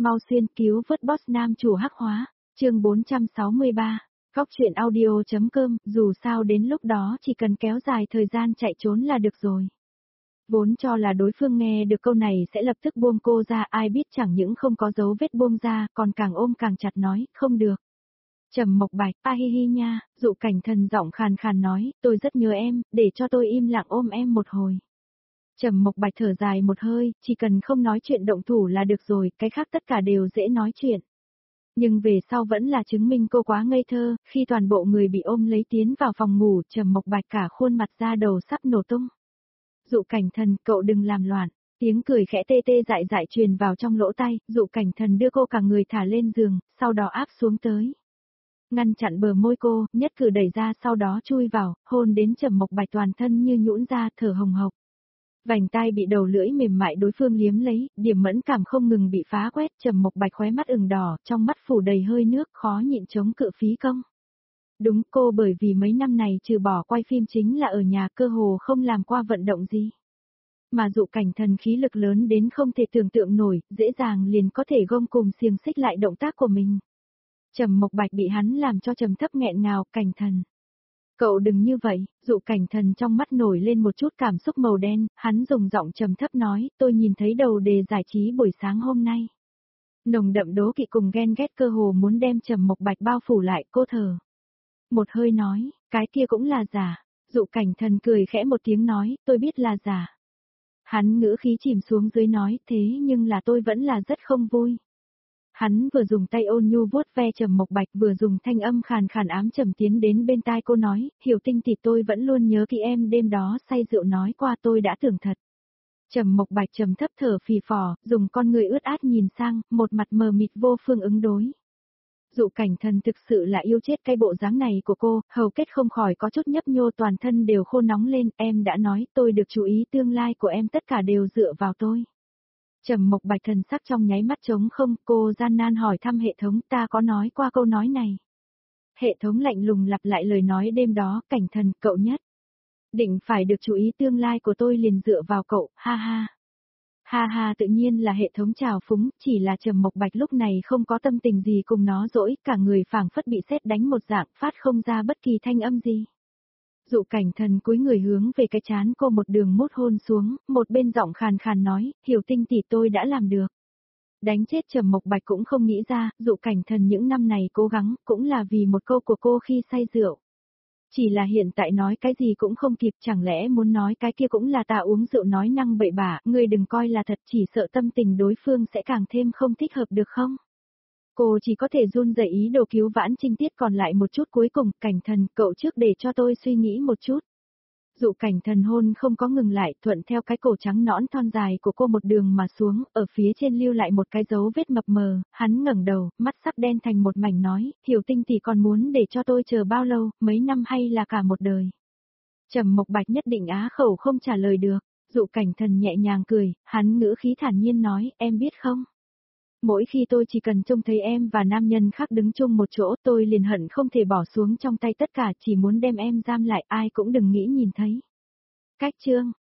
mau xuyên cứu vớt boss nam chủ hắc hóa, chương 463, góc truyện audio.com, dù sao đến lúc đó chỉ cần kéo dài thời gian chạy trốn là được rồi. Vốn cho là đối phương nghe được câu này sẽ lập tức buông cô ra, ai biết chẳng những không có dấu vết buông ra, còn càng ôm càng chặt nói, không được. Trầm Mộc Bạch, a hi hi nha, Dụ Cảnh Thần giọng khàn khàn nói, tôi rất nhớ em, để cho tôi im lặng ôm em một hồi. Trầm Mộc Bạch thở dài một hơi, chỉ cần không nói chuyện động thủ là được rồi, cái khác tất cả đều dễ nói chuyện. Nhưng về sau vẫn là chứng minh cô quá ngây thơ, khi toàn bộ người bị ôm lấy tiến vào phòng ngủ, Trầm Mộc Bạch cả khuôn mặt da đầu sắp nổ tung. Dụ Cảnh Thần, cậu đừng làm loạn. Tiếng cười khẽ tê tê dại dại truyền vào trong lỗ tai, Dụ Cảnh Thần đưa cô cả người thả lên giường, sau đó áp xuống tới. Ngăn chặn bờ môi cô, nhất cử đẩy ra sau đó chui vào, hôn đến Trầm Mộc Bạch toàn thân như nhũn ra, thở hồng hộc. Vành tai bị đầu lưỡi mềm mại đối phương liếm lấy, điểm mẫn cảm không ngừng bị phá quét, Trầm Mộc Bạch khóe mắt ửng đỏ, trong mắt phủ đầy hơi nước, khó nhịn chống cự phí công. Đúng, cô bởi vì mấy năm này trừ bỏ quay phim chính là ở nhà, cơ hồ không làm qua vận động gì. Mà Dụ Cảnh Thần khí lực lớn đến không thể tưởng tượng nổi, dễ dàng liền có thể gông cùng xiềng xích lại động tác của mình. Trầm Mộc Bạch bị hắn làm cho trầm thấp nghẹn ngào, Cảnh Thần. Cậu đừng như vậy, Dụ Cảnh Thần trong mắt nổi lên một chút cảm xúc màu đen, hắn dùng giọng trầm thấp nói, tôi nhìn thấy đầu đề giải trí buổi sáng hôm nay. Nồng đậm đố kỵ cùng ghen ghét cơ hồ muốn đem Trầm Mộc Bạch bao phủ lại, cô thở. Một hơi nói, cái kia cũng là giả. Dụ Cảnh Thần cười khẽ một tiếng nói, tôi biết là giả. Hắn ngữ khí chìm xuống dưới nói, thế nhưng là tôi vẫn là rất không vui. Hắn vừa dùng tay ôn nhu vuốt ve Trầm Mộc Bạch, vừa dùng thanh âm khàn khàn ám trầm tiến đến bên tai cô nói, Hiểu Tinh thì tôi vẫn luôn nhớ kỹ em đêm đó say rượu nói qua tôi đã tưởng thật. Trầm Mộc Bạch trầm thấp thở phì phò, dùng con người ướt át nhìn sang, một mặt mờ mịt vô phương ứng đối. Dụ Cảnh Thần thực sự là yêu chết cái bộ dáng này của cô, hầu kết không khỏi có chút nhấp nhô, toàn thân đều khô nóng lên, em đã nói tôi được chú ý, tương lai của em tất cả đều dựa vào tôi. Trầm Mộc Bạch thần sắc trong nháy mắt trống không, cô gian nan hỏi thăm hệ thống, ta có nói qua câu nói này. Hệ thống lạnh lùng lặp lại lời nói đêm đó, Cảnh Thần, cậu nhất định phải được chú ý, tương lai của tôi liền dựa vào cậu, ha ha. Ha ha, tự nhiên là hệ thống trào phúng, chỉ là Trầm Mộc Bạch lúc này không có tâm tình gì cùng nó dỗi, cả người phảng phất bị sét đánh một dạng, phát không ra bất kỳ thanh âm gì. Dụ Cảnh Thần cúi người hướng về cái trán cô một đường mút hôn xuống, một bên giọng khàn khàn nói, Hiểu Tinh tỷ tôi đã làm được. Đánh chết Trầm Mộc Bạch cũng không nghĩ ra, Dụ Cảnh Thần những năm này cố gắng, cũng là vì một câu của cô khi say rượu. Chỉ là hiện tại nói cái gì cũng không kịp, chẳng lẽ muốn nói cái kia cũng là ta uống rượu nói năng bậy bạ, ngươi đừng coi là thật, chỉ sợ tâm tình đối phương sẽ càng thêm không thích hợp được không? Cô chỉ có thể run rẩy ý đồ cứu vãn trinh tiết, còn lại một chút cuối cùng, Cảnh Thần, cậu trước để cho tôi suy nghĩ một chút. Dụ Cảnh Thần hôn không có ngừng lại, thuận theo cái cổ trắng nõn thon dài của cô một đường mà xuống, ở phía trên lưu lại một cái dấu vết mập mờ, hắn ngẩng đầu, mắt sắc đen thành một mảnh nói, Hiểu Tinh thì còn muốn để cho tôi chờ bao lâu, mấy năm hay là cả một đời. Trầm Mộc Bạch nhất định á khẩu không trả lời được, Dụ Cảnh Thần nhẹ nhàng cười, hắn ngữ khí thản nhiên nói, em biết không? Mỗi khi tôi chỉ cần trông thấy em và nam nhân khác đứng chung một chỗ, tôi liền hận không thể bỏ xuống trong tay tất cả, chỉ muốn đem em giam lại, ai cũng đừng nghĩ nhìn thấy. Cách chương